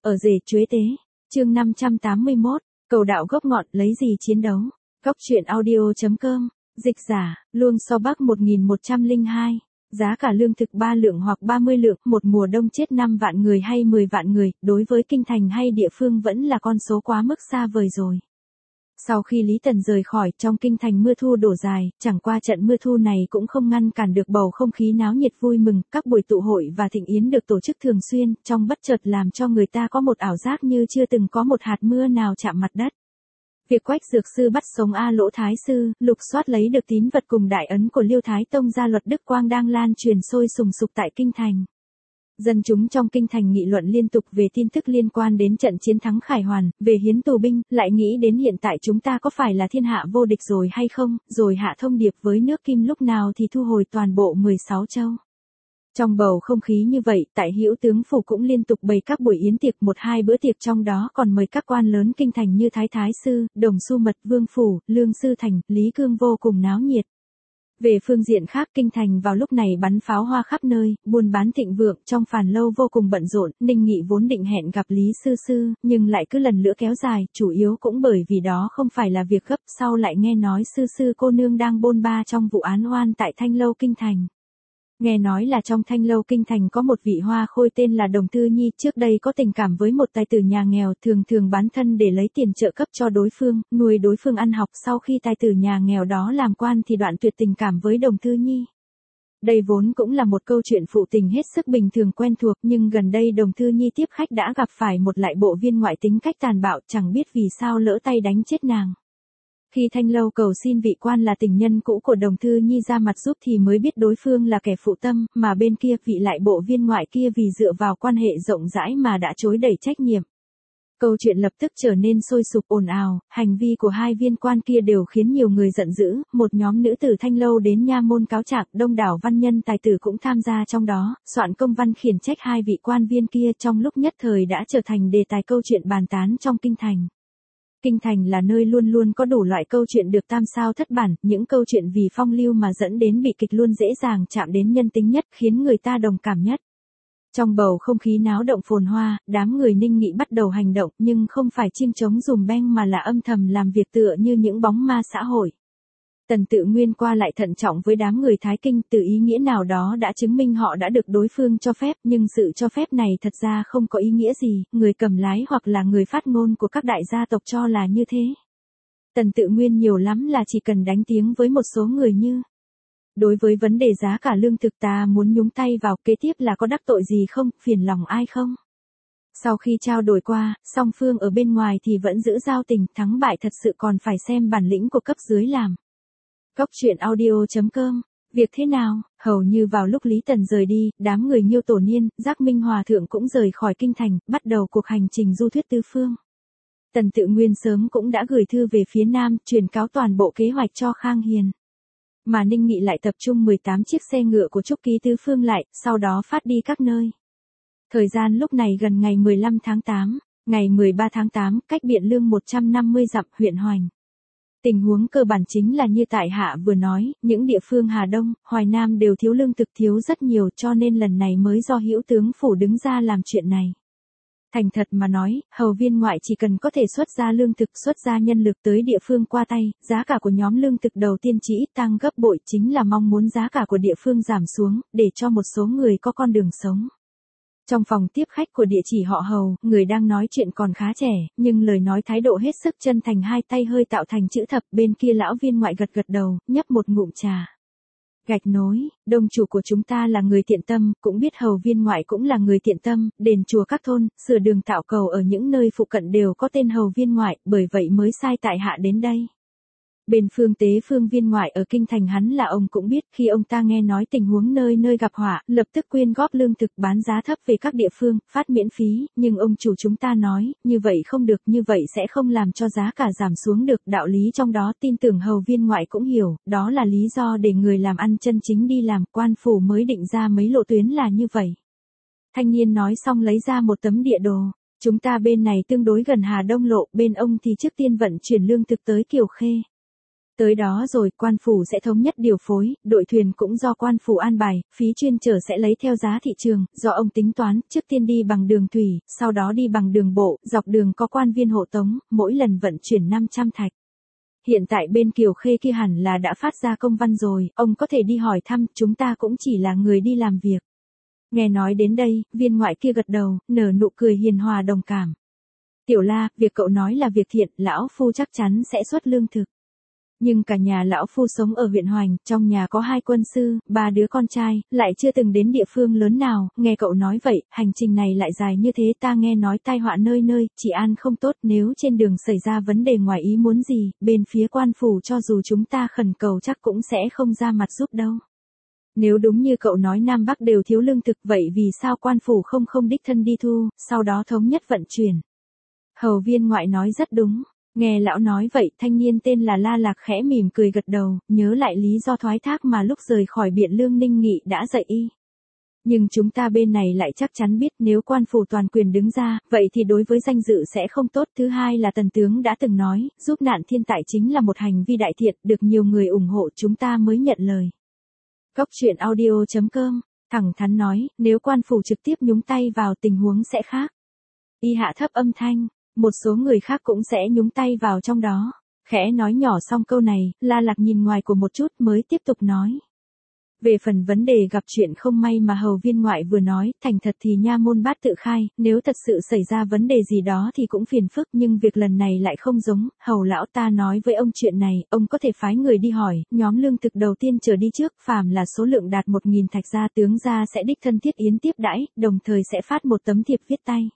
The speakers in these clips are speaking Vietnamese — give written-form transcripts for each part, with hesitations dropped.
Ở rể chuế tế. Chương 581. Cầu đạo gốc ngọn lấy gì chiến đấu. Góc truyện audio.com. Dịch giả, Luông So Bắc 1102. Giá cả lương thực 3 lượng hoặc 30 lượng, một mùa đông chết 5 vạn người hay 10 vạn người, đối với kinh thành hay địa phương vẫn là con số quá mức xa vời rồi. Sau khi Lý Tần rời khỏi, trong kinh thành mưa thu đổ dài, chẳng qua trận mưa thu này cũng không ngăn cản được bầu không khí náo nhiệt vui mừng, các buổi tụ hội và thịnh yến được tổ chức thường xuyên, trong bất chợt làm cho người ta có một ảo giác như chưa từng có một hạt mưa nào chạm mặt đất. Việc Quách Dược Sư bắt sống A Lỗ Thái Sư, lục soát lấy được tín vật cùng đại ấn của Liêu Thái Tông gia luật Đức Quang đang lan truyền sôi sùng sục tại kinh thành. Dân chúng trong kinh thành nghị luận liên tục về tin tức liên quan đến trận chiến thắng Khải Hoàn, về hiến tù binh, lại nghĩ đến hiện tại chúng ta có phải là thiên hạ vô địch rồi hay không, rồi hạ thông điệp với nước Kim lúc nào thì thu hồi toàn bộ 16 châu. Trong bầu không khí như vậy, tại Hữu Tướng phủ cũng liên tục bày các buổi yến tiệc, 1-2 bữa tiệc, trong đó còn mời các quan lớn kinh thành như Thái Sư, Đồng Xu Mật, Vương phủ, Lương Sư Thành, Lý Cương vô cùng náo nhiệt. Về phương diện khác, kinh thành vào lúc này bắn pháo hoa khắp nơi, buôn bán thịnh vượng, trong phàn lâu vô cùng bận rộn. Ninh Nghị vốn định hẹn gặp Lý Sư, nhưng lại cứ lần nữa kéo dài, chủ yếu cũng bởi vì đó không phải là việc gấp. Sau lại nghe nói Sư cô nương đang bôn ba trong vụ án oan tại Thanh Lâu kinh thành. Nghe nói là trong Thanh Lâu kinh thành có một vị hoa khôi tên là Đồng Thư Nhi, trước đây có tình cảm với một tài tử nhà nghèo, thường bán thân để lấy tiền trợ cấp cho đối phương, nuôi đối phương ăn học. Sau khi tài tử nhà nghèo đó làm quan thì đoạn tuyệt tình cảm với Đồng Thư Nhi. Đây vốn cũng là một câu chuyện phụ tình hết sức bình thường quen thuộc, nhưng gần đây Đồng Thư Nhi tiếp khách đã gặp phải một lại bộ viên ngoại tính cách tàn bạo, chẳng biết vì sao lỡ tay đánh chết nàng. Khi Thanh Lâu cầu xin vị quan là tình nhân cũ của Đồng Thư Nhi ra mặt giúp thì mới biết đối phương là kẻ phụ tâm, mà bên kia vị lại bộ viên ngoại kia vì dựa vào quan hệ rộng rãi mà đã chối đẩy trách nhiệm. Câu chuyện lập tức trở nên sôi sục ồn ào, hành vi của hai viên quan kia đều khiến nhiều người giận dữ, một nhóm nữ tử Thanh Lâu đến nha môn cáo trạng, đông đảo văn nhân tài tử cũng tham gia trong đó, soạn công văn khiển trách hai vị quan viên kia, trong lúc nhất thời đã trở thành đề tài câu chuyện bàn tán trong kinh thành. Kinh thành là nơi luôn luôn có đủ loại câu chuyện được tam sao thất bản, những câu chuyện vì phong lưu mà dẫn đến bị kịch luôn dễ dàng chạm đến nhân tính nhất, khiến người ta đồng cảm nhất. Trong bầu không khí náo động phồn hoa, đám người Ninh Nghị bắt đầu hành động, nhưng không phải chim trống dùm beng mà là âm thầm làm việc tựa như những bóng ma xã hội. Tần Tự Nguyên qua lại thận trọng với đám người Thái Kinh, từ ý nghĩa nào đó đã chứng minh họ đã được đối phương cho phép, nhưng sự cho phép này thật ra không có ý nghĩa gì, người cầm lái hoặc là người phát ngôn của các đại gia tộc cho là như thế. Tần Tự Nguyên nhiều lắm là chỉ cần đánh tiếng với một số người như: đối với vấn đề giá cả lương thực ta muốn nhúng tay vào, kế tiếp là có đắc tội gì không, phiền lòng ai không. Sau khi trao đổi qua, song phương ở bên ngoài thì vẫn giữ giao tình, thắng bại thật sự còn phải xem bản lĩnh của cấp dưới làm. Góc truyện audio.com. Việc thế nào? Hầu như vào lúc Lý Tần rời đi, đám người Nhiêu Tổ Niên, Giác Minh Hòa Thượng cũng rời khỏi kinh thành, bắt đầu cuộc hành trình du thuyết tứ phương. Tần Tự Nguyên sớm cũng đã gửi thư về phía Nam, truyền cáo toàn bộ kế hoạch cho Khang Hiền. Mà Ninh Nghị lại tập trung 18 chiếc xe ngựa của Trúc Ký tứ phương lại, sau đó phát đi các nơi. Thời gian lúc này gần ngày 15 tháng 8, ngày 13 tháng 8, cách Biện Lương 150 dặm, huyện Hoành. Tình huống cơ bản chính là như tại hạ vừa nói, những địa phương Hà Đông, Hoài Nam đều thiếu lương thực, thiếu rất nhiều, cho nên lần này mới do Hữu Tướng phủ đứng ra làm chuyện này. Thành thật mà nói, hầu viên ngoại chỉ cần có thể xuất ra lương thực, xuất ra nhân lực tới địa phương qua tay, giá cả của nhóm lương thực đầu tiên chỉ ít tăng gấp bội, chính là mong muốn giá cả của địa phương giảm xuống, để cho một số người có con đường sống. Trong phòng tiếp khách của địa chỉ họ Hầu, người đang nói chuyện còn khá trẻ, nhưng lời nói thái độ hết sức chân thành, hai tay hơi tạo thành chữ thập, bên kia lão viên ngoại gật đầu, nhấp một ngụm trà. Gạch nối, đông chủ của chúng ta là người thiện tâm, cũng biết Hầu viên ngoại cũng là người thiện tâm, đền chùa các thôn, sửa đường tạo cầu ở những nơi phụ cận đều có tên Hầu viên ngoại, bởi vậy mới sai tại hạ đến đây. Bên Phương Tế Phương viên ngoại ở kinh thành hắn là ông cũng biết, khi ông ta nghe nói tình huống nơi nơi gặp họa, lập tức quyên góp lương thực bán giá thấp về các địa phương, phát miễn phí, nhưng ông chủ chúng ta nói, như vậy không được, như vậy sẽ không làm cho giá cả giảm xuống được, đạo lý trong đó tin tưởng Hầu viên ngoại cũng hiểu, đó là lý do để người làm ăn chân chính đi làm, quan phủ mới định ra mấy lộ tuyến là như vậy. Thanh niên nói xong lấy ra một tấm địa đồ, chúng ta bên này tương đối gần Hà Đông lộ, bên ông thì trước tiên vận chuyển lương thực tới Kiều Khê. Tới đó rồi, quan phủ sẽ thống nhất điều phối, đội thuyền cũng do quan phủ an bài, phí chuyên chở sẽ lấy theo giá thị trường, do ông tính toán, trước tiên đi bằng đường thủy, sau đó đi bằng đường bộ, dọc đường có quan viên hộ tống, mỗi lần vận chuyển 500 thạch. Hiện tại bên Kiều Khê kia hẳn là đã phát ra công văn rồi, ông có thể đi hỏi thăm, chúng ta cũng chỉ là người đi làm việc. Nghe nói đến đây, viên ngoại kia gật đầu, nở nụ cười hiền hòa đồng cảm. Tiểu La, việc cậu nói là việc thiện, lão phu chắc chắn sẽ xuất lương thực. Nhưng cả nhà lão phu sống ở huyện Hoành, trong nhà có 2 quân sư, 3 đứa con trai, lại chưa từng đến địa phương lớn nào, nghe cậu nói vậy, hành trình này lại dài như thế, ta nghe nói tai họa nơi nơi, trị an không tốt, nếu trên đường xảy ra vấn đề ngoài ý muốn gì, bên phía quan phủ cho dù chúng ta khẩn cầu chắc cũng sẽ không ra mặt giúp đâu. Nếu đúng như cậu nói Nam Bắc đều thiếu lương thực, vậy vì sao quan phủ không đích thân đi thu, sau đó thống nhất vận chuyển? Hầu viên ngoại nói rất đúng. Nghe lão nói vậy, thanh niên tên là La Lạc khẽ mỉm cười gật đầu, nhớ lại lý do thoái thác mà lúc rời khỏi Biện Lương Ninh Nghị đã dạy y. Nhưng chúng ta bên này lại chắc chắn biết nếu quan phủ toàn quyền đứng ra, vậy thì đối với danh dự sẽ không tốt. Thứ hai là Tần Tướng đã từng nói, giúp nạn thiên tại chính là một hành vi đại thiện, được nhiều người ủng hộ chúng ta mới nhận lời. Góc truyện audio.com, thẳng thắn nói, nếu quan phủ trực tiếp nhúng tay vào tình huống sẽ khác. Y hạ thấp âm thanh. Một số người khác cũng sẽ nhúng tay vào trong đó. Khẽ nói nhỏ xong câu này, La Lạc nhìn ngoài của một chút mới tiếp tục nói. Về phần vấn đề gặp chuyện không may mà hầu viên ngoại vừa nói, thành thật thì nha môn bát tự khai, nếu thật sự xảy ra vấn đề gì đó thì cũng phiền phức, nhưng việc lần này lại không giống, hầu lão ta nói với ông chuyện này, ông có thể phái người đi hỏi, nhóm lương thực đầu tiên trở đi trước, phàm là số lượng đạt 1.000 thạch gia tướng gia sẽ đích thân thiết yến tiếp đãi, đồng thời sẽ phát một tấm thiệp viết tay.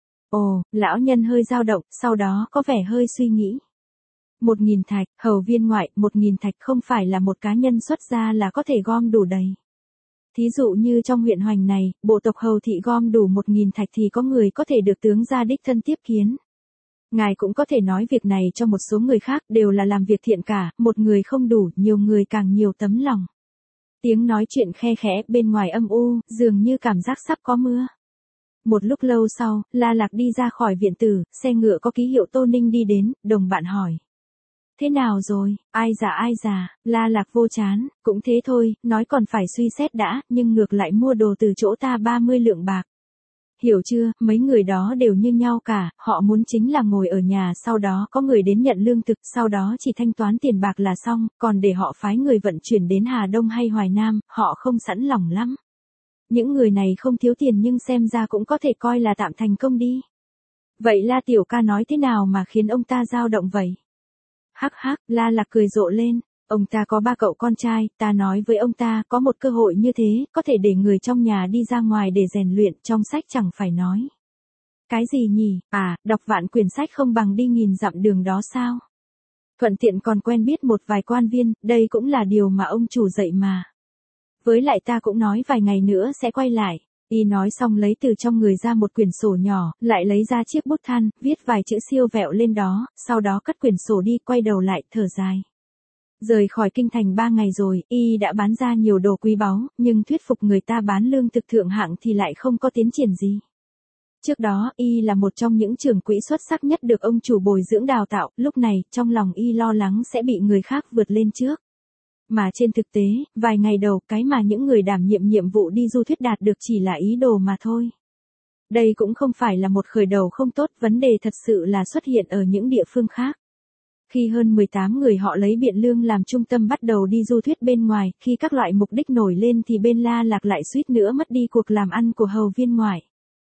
Ồ, lão nhân hơi dao động, sau đó có vẻ hơi suy nghĩ. 1.000 thạch, hầu viên ngoại, 1.000 thạch không phải là một cá nhân xuất ra là có thể gom đủ đầy. Thí dụ như trong huyện Hoành này, bộ tộc hầu thị gom đủ 1.000 thạch thì có người có thể được tướng gia đích thân tiếp kiến. Ngài cũng có thể nói việc này cho một số người khác, đều là làm việc thiện cả, một người không đủ, nhiều người càng nhiều tấm lòng. Tiếng nói chuyện khe khẽ bên ngoài âm u, dường như cảm giác sắp có mưa. Một lúc lâu sau, La Lạc đi ra khỏi viện tử, xe ngựa có ký hiệu Tô Ninh đi đến, đồng bạn hỏi. Thế nào rồi, ai già, La Lạc vô chán, cũng thế thôi, nói còn phải suy xét đã, nhưng ngược lại mua đồ từ chỗ ta 30 lượng bạc. Hiểu chưa, mấy người đó đều như nhau cả, họ muốn chính là ngồi ở nhà sau đó có người đến nhận lương thực, sau đó chỉ thanh toán tiền bạc là xong, còn để họ phái người vận chuyển đến Hà Đông hay Hoài Nam, họ không sẵn lòng lắm. Những người này không thiếu tiền nhưng xem ra cũng có thể coi là tạm thành công đi. Vậy La tiểu ca nói thế nào mà khiến ông ta dao động vậy? Hắc hắc, La Lạc cười rộ lên. Ông ta có 3 cậu con trai, ta nói với ông ta có một cơ hội như thế, có thể để người trong nhà đi ra ngoài để rèn luyện, trong sách chẳng phải nói. Cái gì nhỉ, đọc vạn quyển sách không bằng đi nghìn dặm đường đó sao? Thuận tiện còn quen biết một vài quan viên, đây cũng là điều mà ông chủ dạy mà. Với lại ta cũng nói vài ngày nữa sẽ quay lại. Y nói xong lấy từ trong người ra một quyển sổ nhỏ, lại lấy ra chiếc bút than, viết vài chữ siêu vẹo lên đó, sau đó cất quyển sổ đi, quay đầu lại, thở dài. Rời khỏi kinh thành 3 ngày rồi, Y đã bán ra nhiều đồ quý báu, nhưng thuyết phục người ta bán lương thực thượng hạng thì lại không có tiến triển gì. Trước đó, Y là một trong những trưởng quỹ xuất sắc nhất được ông chủ bồi dưỡng đào tạo, lúc này, trong lòng Y lo lắng sẽ bị người khác vượt lên trước. Mà trên thực tế, vài ngày đầu cái mà những người đảm nhiệm vụ đi du thuyết đạt được chỉ là ý đồ mà thôi. Đây cũng không phải là một khởi đầu không tốt, vấn đề thật sự là xuất hiện ở những địa phương khác. Khi hơn 18 người họ lấy Biện Lương làm trung tâm bắt đầu đi du thuyết bên ngoài, khi các loại mục đích nổi lên thì bên La Lạc lại suýt nữa mất đi cuộc làm ăn của hầu viên ngoại.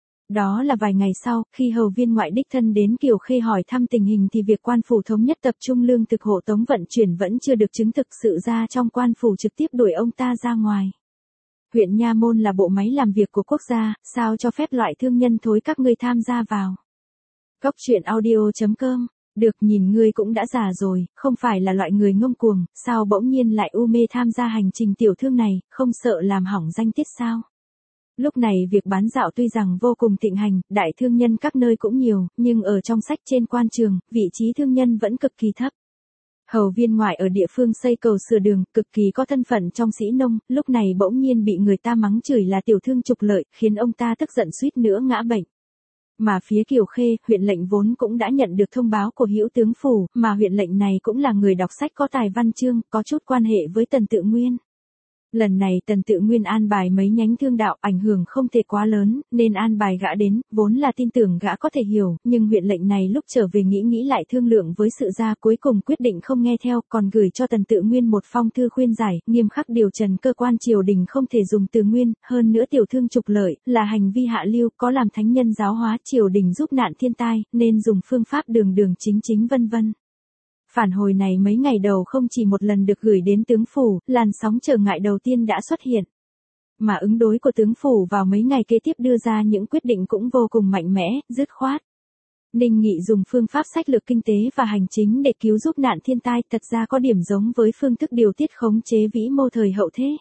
Đó là vài ngày sau, khi hầu viên ngoại đích thân đến Kiều Khê hỏi thăm tình hình thì việc quan phủ thống nhất tập trung lương thực hộ tống vận chuyển vẫn chưa được chứng thực, sự ra trong quan phủ trực tiếp đuổi ông ta ra ngoài. Huyện Nha Môn là bộ máy làm việc của quốc gia, sao cho phép loại thương nhân thối các ngươi tham gia vào. Góc truyện audio.com, được, nhìn ngươi cũng đã già rồi, không phải là loại người ngông cuồng, sao bỗng nhiên lại u mê tham gia hành trình tiểu thương này, không sợ làm hỏng danh tiết sao? Lúc này việc bán dạo tuy rằng vô cùng thịnh hành, đại thương nhân các nơi cũng nhiều, nhưng ở trong sách trên quan trường, vị trí thương nhân vẫn cực kỳ thấp. Hầu viên ngoại ở địa phương xây cầu sửa đường, cực kỳ có thân phận trong sĩ nông, lúc này bỗng nhiên bị người ta mắng chửi là tiểu thương trục lợi, khiến ông ta tức giận suýt nữa ngã bệnh. Mà phía Kiều Khê, huyện lệnh vốn cũng đã nhận được thông báo của Hữu tướng phủ, mà huyện lệnh này cũng là người đọc sách có tài văn chương, có chút quan hệ với Tần Tự Nguyên. Lần này Tần Tự Nguyên an bài mấy nhánh thương đạo ảnh hưởng không thể quá lớn, nên an bài gã đến, vốn là tin tưởng gã có thể hiểu, nhưng huyện lệnh này lúc trở về nghĩ lại thương lượng với sự gia cuối cùng quyết định không nghe theo, còn gửi cho Tần Tự Nguyên một phong thư khuyên giải, nghiêm khắc điều trần cơ quan triều đình không thể dùng từ nguyên, hơn nữa tiểu thương trục lợi, là hành vi hạ lưu, có làm thánh nhân giáo hóa triều đình giúp nạn thiên tai, nên dùng phương pháp đường chính vân vân. Phản hồi này mấy ngày đầu không chỉ một lần được gửi đến tướng phủ, làn sóng trở ngại đầu tiên đã xuất hiện. Mà ứng đối của tướng phủ vào mấy ngày kế tiếp đưa ra những quyết định cũng vô cùng mạnh mẽ, dứt khoát. Ninh Nghị dùng phương pháp sách lược kinh tế và hành chính để cứu giúp nạn thiên tai, thật ra có điểm giống với phương thức điều tiết khống chế vĩ mô thời hậu thế.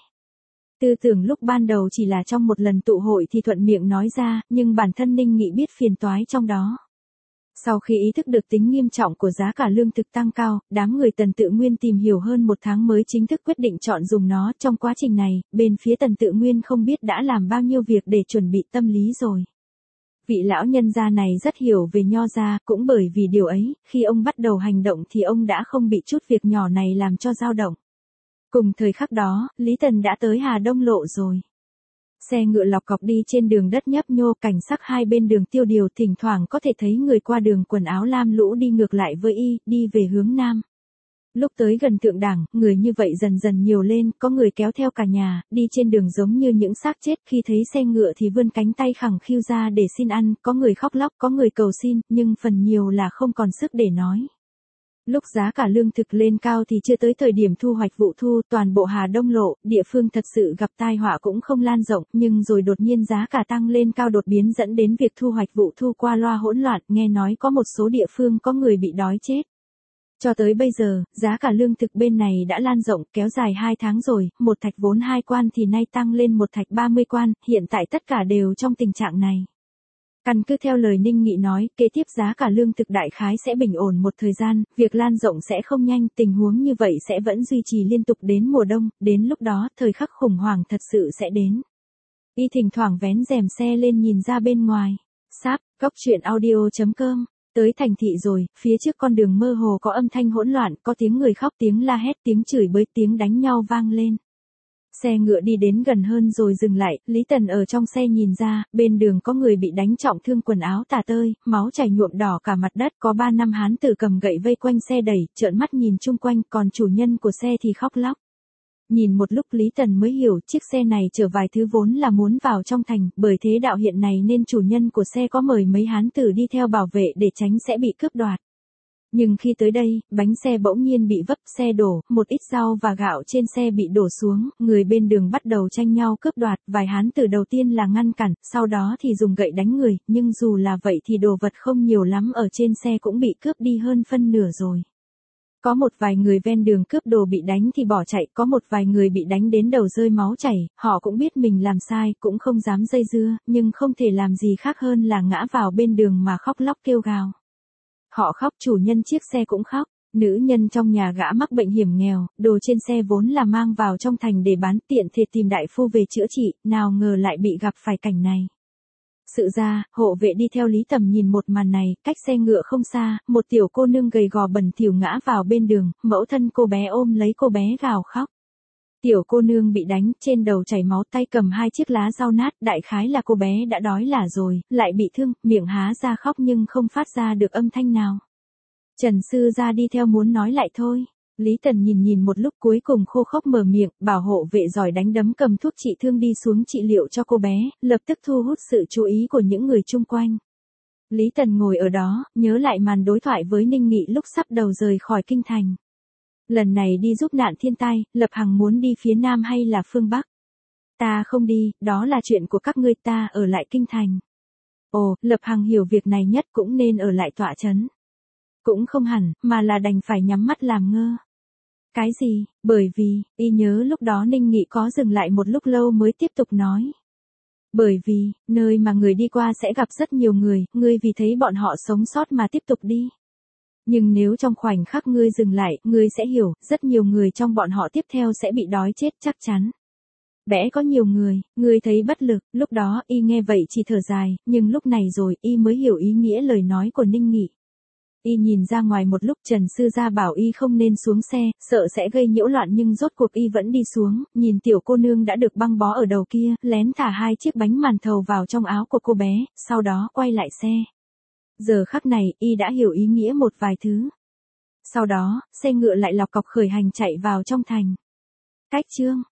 Tư tưởng lúc ban đầu chỉ là trong một lần tụ hội thì thuận miệng nói ra, nhưng bản thân Ninh Nghị biết phiền toái trong đó. Sau khi ý thức được tính nghiêm trọng của giá cả lương thực tăng cao, đám người Tần Tự Nguyên tìm hiểu hơn một tháng mới chính thức quyết định chọn dùng nó. Trong quá trình này, bên phía Tần Tự Nguyên không biết đã làm bao nhiêu việc để chuẩn bị tâm lý rồi. Vị lão nhân gia này rất hiểu về nho gia, cũng bởi vì điều ấy, khi ông bắt đầu hành động thì ông đã không bị chút việc nhỏ này làm cho dao động. Cùng thời khắc đó, Lý Tần đã tới Hà Đông Lộ rồi. Xe ngựa lọc cọc đi trên đường đất nhấp nhô, cảnh sắc hai bên đường tiêu điều, thỉnh thoảng có thể thấy người qua đường quần áo lam lũ đi ngược lại với y, đi về hướng nam. Lúc tới gần Thượng Đẳng, người như vậy dần dần nhiều lên, có người kéo theo cả nhà, đi trên đường giống như những xác chết, khi thấy xe ngựa thì vươn cánh tay khẳng khiu ra để xin ăn, có người khóc lóc, có người cầu xin, nhưng phần nhiều là không còn sức để nói. Lúc giá cả lương thực lên cao thì chưa tới thời điểm thu hoạch vụ thu, toàn bộ Hà Đông Lộ, địa phương thật sự gặp tai họa cũng không lan rộng, nhưng rồi đột nhiên giá cả tăng lên cao đột biến dẫn đến việc thu hoạch vụ thu qua loa hỗn loạn, nghe nói có một số địa phương có người bị đói chết. Cho tới bây giờ, giá cả lương thực bên này đã lan rộng, kéo dài 2 tháng rồi, một thạch vốn 2 quan thì nay tăng lên một thạch 30 quan, hiện tại tất cả đều trong tình trạng này. Căn cứ theo lời Ninh Nghị nói, kế tiếp giá cả lương thực đại khái sẽ bình ổn một thời gian, việc lan rộng sẽ không nhanh, tình huống như vậy sẽ vẫn duy trì liên tục đến mùa đông, đến lúc đó, thời khắc khủng hoảng thật sự sẽ đến. Y thỉnh thoảng vén rèm xe lên nhìn ra bên ngoài. Sáp, góc.audio.com. Tới thành thị rồi, phía trước con đường mơ hồ có âm thanh hỗn loạn, có tiếng người khóc, tiếng la hét, tiếng chửi bới, tiếng đánh nhau vang lên. Xe ngựa đi đến gần hơn rồi dừng lại, Lý Tần ở trong xe nhìn ra, bên đường có người bị đánh trọng thương, quần áo tả tơi, máu chảy nhuộm đỏ cả mặt đất, có 3 năm hán tử cầm gậy vây quanh xe đẩy, trợn mắt nhìn chung quanh, còn chủ nhân của xe thì khóc lóc. Nhìn một lúc Lý Tần mới hiểu chiếc xe này chở vài thứ vốn là muốn vào trong thành, bởi thế đạo hiện này nên chủ nhân của xe có mời mấy hán tử đi theo bảo vệ để tránh sẽ bị cướp đoạt. Nhưng khi tới đây, bánh xe bỗng nhiên bị vấp, xe đổ, một ít rau và gạo trên xe bị đổ xuống, người bên đường bắt đầu tranh nhau cướp đoạt, vài hán tử đầu tiên là ngăn cản, sau đó thì dùng gậy đánh người, nhưng dù là vậy thì đồ vật không nhiều lắm ở trên xe cũng bị cướp đi hơn phân nửa rồi. Có một vài người ven đường cướp đồ bị đánh thì bỏ chạy, có một vài người bị đánh đến đầu rơi máu chảy, họ cũng biết mình làm sai, cũng không dám dây dưa, nhưng không thể làm gì khác hơn là ngã vào bên đường mà khóc lóc kêu gào. Họ khóc, chủ nhân chiếc xe cũng khóc, nữ nhân trong nhà gã mắc bệnh hiểm nghèo, đồ trên xe vốn là mang vào trong thành để bán, tiện thể tìm đại phu về chữa trị, nào ngờ lại bị gặp phải cảnh này. Sự ra, hộ vệ đi theo Lý Tầm nhìn một màn này, cách xe ngựa không xa, một tiểu cô nương gầy gò bẩn thỉu ngã vào bên đường, mẫu thân cô bé ôm lấy cô bé gào khóc. Tiểu cô nương bị đánh, trên đầu chảy máu, tay cầm 2 chiếc lá rau nát, đại khái là cô bé đã đói lả rồi, lại bị thương, miệng há ra khóc nhưng không phát ra được âm thanh nào. Trần sư ra đi theo muốn nói lại thôi. Lý Tần nhìn một lúc cuối cùng khô khốc mở miệng, bảo hộ vệ giỏi đánh đấm cầm thuốc trị thương đi xuống trị liệu cho cô bé, lập tức thu hút sự chú ý của những người chung quanh. Lý Tần ngồi ở đó, nhớ lại màn đối thoại với Ninh Nghị lúc sắp đầu rời khỏi kinh thành. Lần này đi giúp nạn thiên tai, Lập Hằng muốn đi phía Nam hay là phương Bắc? Ta không đi, đó là chuyện của các ngươi, ta ở lại kinh thành. Ồ, Lập Hằng hiểu việc này nhất, cũng nên ở lại tọa trấn. Cũng không hẳn, mà là đành phải nhắm mắt làm ngơ. Cái gì? Bởi vì, y nhớ lúc đó Ninh Nghị có dừng lại một lúc lâu mới tiếp tục nói. Bởi vì, nơi mà người đi qua sẽ gặp rất nhiều người, ngươi vì thấy bọn họ sống sót mà tiếp tục đi. Nhưng nếu trong khoảnh khắc ngươi dừng lại, ngươi sẽ hiểu, rất nhiều người trong bọn họ tiếp theo sẽ bị đói chết chắc chắn. Bẽ có nhiều người thấy bất lực, lúc đó y nghe vậy chỉ thở dài, nhưng lúc này rồi y mới hiểu ý nghĩa lời nói của Ninh Nghị. Y nhìn ra ngoài một lúc Trần Sư Gia bảo y không nên xuống xe, sợ sẽ gây nhiễu loạn nhưng rốt cuộc y vẫn đi xuống, nhìn tiểu cô nương đã được băng bó ở đầu kia, lén thả 2 chiếc bánh màn thầu vào trong áo của cô bé, sau đó quay lại xe. Giờ khắc này, y đã hiểu ý nghĩa một vài thứ. Sau đó, xe ngựa lại lọc cọc khởi hành chạy vào trong thành. Cách chương